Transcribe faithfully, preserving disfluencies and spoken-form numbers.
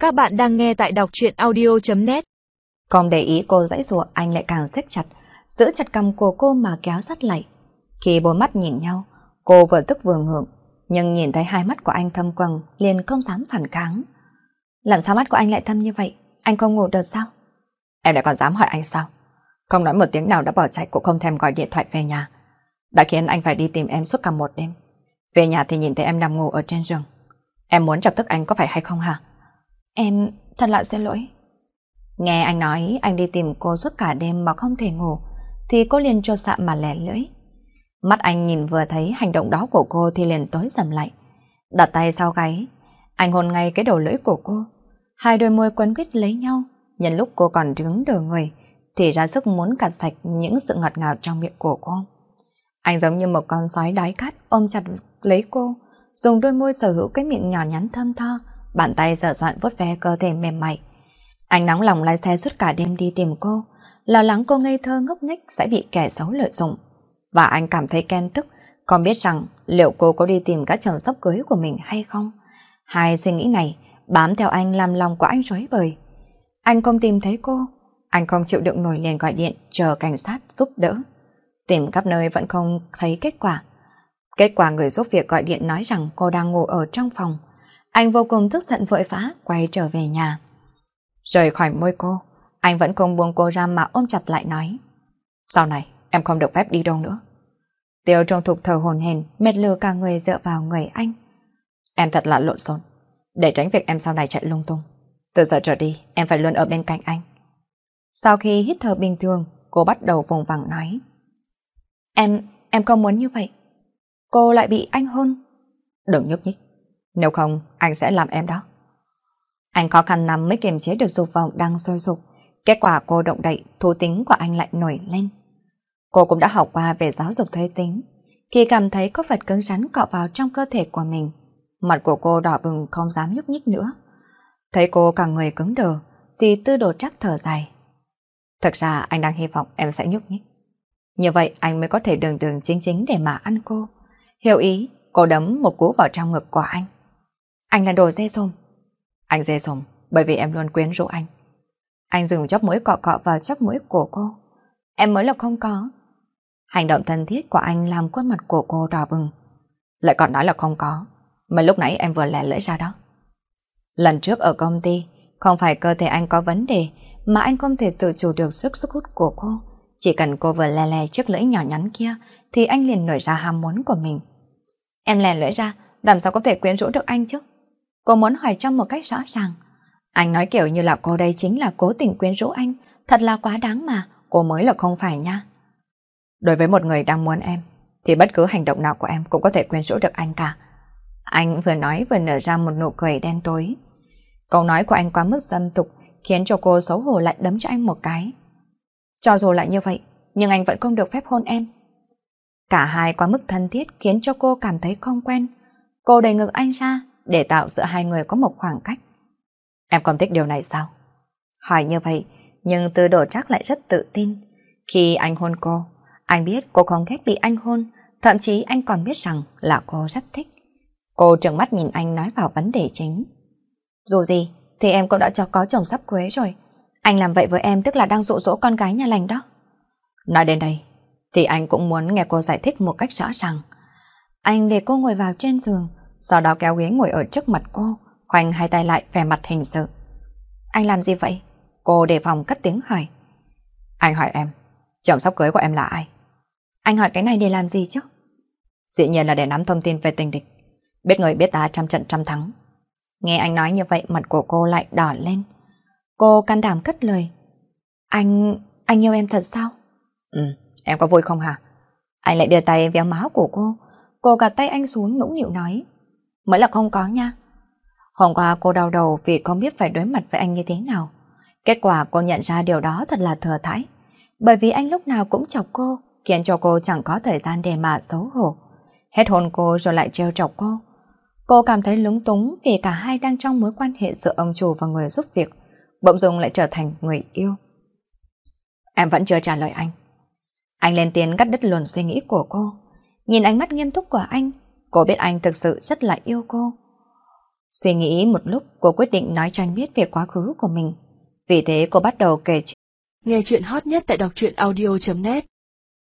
Các bạn đang nghe tại đọc truyện audio chấm net. Không để ý cô giãy giụa, anh lại càng siết chặt, giữ chặt cằm của cô mà kéo sát lại. Khi bốn mắt nhìn nhau, cô vừa tức vừa ngượng, nhưng nhìn thấy hai mắt của anh thâm quầng, liền không dám phản kháng. Làm sao mắt của anh lại thâm như vậy? Anh không ngủ được sao? Em lại còn dám hỏi anh sao? Không nói một tiếng nào đã bỏ chạy, cũng không thèm gọi điện thoại về nhà. Đã khiến anh phải đi tìm em suốt cả một đêm. Về nhà thì nhìn thấy em nằm ngủ ở trên giường. Em muốn chọc tức anh có phải hay không hả? Em thật là xin lỗi. Nghe anh nói anh đi tìm cô suốt cả đêm mà không thể ngủ, thì cô liền trột dạ mà lẻ lưỡi. Mắt anh nhìn vừa thấy hành động đó của cô thì liền tối sầm lại. Đặt tay sau gáy, anh hôn ngay cái đầu lưỡi của cô. Hai đôi môi quấn quýt lấy nhau, nhân lúc cô còn đứng đờ người thì ra sức muốn cắt sạch những sự ngọt ngào trong miệng của cô. Anh giống như một con sói đói khát ôm chặt lấy cô, dùng đôi môi sở hữu cái miệng nhỏ nhắn thơm tho, bàn tay sờ soạn vuốt ve cơ thể mềm mại. Anh nóng lòng lái xe suốt cả đêm đi tìm cô, lo lắng cô ngây thơ ngốc nghếch sẽ bị kẻ xấu lợi dụng. Và anh cảm thấy ghen tức, không biết rằng liệu cô có đi tìm các chồng sắp cưới của mình hay không. Hai suy nghĩ này bám theo anh làm lòng của anh rối bời. Anh không tìm thấy cô, anh không chịu đựng nổi liền gọi điện chờ cảnh sát giúp đỡ. Tìm khắp nơi vẫn không thấy kết quả. Kết quả người giúp việc gọi điện nói rằng cô đang ngủ ở trong phòng. Anh vô cùng tức giận vội vã quay trở về nhà. Rời khỏi môi cô, anh vẫn không buông cô ra mà ôm chặt lại nói: sau này em không được phép đi đâu nữa. Tiêu Trung Thục thở hổn hển, mệt lử cả người dựa vào người anh. Em thật là lộn xộn, để tránh việc em sau này chạy lung tung. Từ giờ trở đi em phải luôn ở bên cạnh anh. Sau khi hít thở bình thường, cô bắt đầu vùng vằng nói: Em, em không muốn như vậy. Cô lại bị anh hôn. Đừng nhúc nhích, nếu không anh sẽ làm em đó. Anh khó khăn lắm mới kiềm chế được dục vọng đang sôi sục. Kết quả cô động đậy, thú tính của anh lại nổi lên. Cô cũng đã học qua về giáo dục giới tính. Khi cảm thấy có vật cứng rắn cọ vào trong cơ thể của mình, mặt của cô đỏ bừng không dám nhúc nhích nữa. Thấy cô cả người cứng đờ thì Tư Đồ Trác thở dài. Thực ra anh đang hy vọng em sẽ nhúc nhích. Như vậy anh mới có thể đường đường chính chính để mà ăn cô. Hiểu ý, cô đấm một cú vào trong ngực của anh. Anh là đồ dê dùm. Anh dê dùm bởi vì em luôn quyến rũ anh. Anh dùng chóp mũi cọ cọ vào chóp mũi của cô. Em mới là không có. Hành động thân thiết của anh làm khuôn mặt của cô đỏ bừng. Lại còn nói là không có, mà lúc nãy em vừa lẻ lưỡi ra đó. Lần trước ở công ty, không phải cơ thể anh có vấn đề, mà anh không thể tự chủ được sức sức hút của cô. Chỉ cần cô vừa lè lè chiếc lưỡi nhỏ nhắn kia thì anh liền nổi ra ham muốn của mình. Em lè lưỡi ra, làm sao có thể quyến rũ được anh chứ? Cô muốn hỏi trong một cách rõ ràng. Anh nói kiểu như là cô đây chính là cố tình quyến rũ anh. Thật là quá đáng mà, cô mới là không phải nha. Đối với một người đang muốn em, thì bất cứ hành động nào của em cũng có thể quyến rũ được anh cả. Anh vừa nói vừa nở ra một nụ cười đen tối. Câu nói của anh quá mức dâm tục, khiến cho cô xấu hổ lại đấm cho anh một cái. Cho dù lại như vậy, nhưng anh vẫn không được phép hôn em. Cả hai quá mức thân thiết khiến cho cô cảm thấy không quen. Cô đẩy ngực anh ra để tạo giữa hai người có một khoảng cách. Em không thích điều này sao? Hỏi như vậy, nhưng Tư Đồ Trác lại rất tự tin. Khi anh hôn cô, anh biết cô không ghét bị anh hôn, thậm chí anh còn biết rằng là cô rất thích. Cô trừng mắt nhìn anh nói vào vấn đề chính. Dù gì thì em cũng đã cho có chồng sắp cưới rồi. Anh làm vậy với em tức là đang dụ dỗ con gái nhà lành đó. Nói đến đây thì anh cũng muốn nghe cô giải thích một cách rõ ràng. Anh để cô ngồi vào trên giường, sau đó kéo ghế ngồi ở trước mặt cô, khoanh hai tay lại vẻ mặt hình sự. Anh làm gì vậy? Cô đề phòng cất tiếng hỏi. Anh hỏi em, chồng sắp cưới của em là ai? Anh hỏi cái này để làm gì chứ? Dĩ nhiên là để nắm thông tin về tình địch, biết người biết ta trăm trận trăm thắng. Nghe anh nói như vậy mặt của cô lại đỏ lên. Cô can đảm cất lời. Anh... anh yêu em thật sao? Ừ, em có vui không hả? Anh lại đưa tay véo má của cô. Cô gạt tay anh xuống nũng nịu nói. Mới là không có nha. Hôm qua cô đau đầu vì không biết phải đối mặt với anh như thế nào. Kết quả cô nhận ra điều đó thật là thừa thãi. Bởi vì anh lúc nào cũng chọc cô, khiến cho cô chẳng có thời gian để mà xấu hổ. Hết hôn cô rồi lại trêu chọc cô. Cô cảm thấy lúng túng vì cả hai đang trong mối quan hệ giữa ông chủ và người giúp việc, bỗng dưng lại trở thành người yêu. Em vẫn chưa trả lời anh. Anh lên tiếng cắt đứt luồng suy nghĩ của cô. Nhìn ánh mắt nghiêm túc của anh, cô biết anh thực sự rất là yêu cô. Suy nghĩ một lúc, cô quyết định nói cho anh biết về quá khứ của mình. Vì thế cô bắt đầu kể chuyện. Nghe chuyện hot nhất tại đọc truyện audio chấm net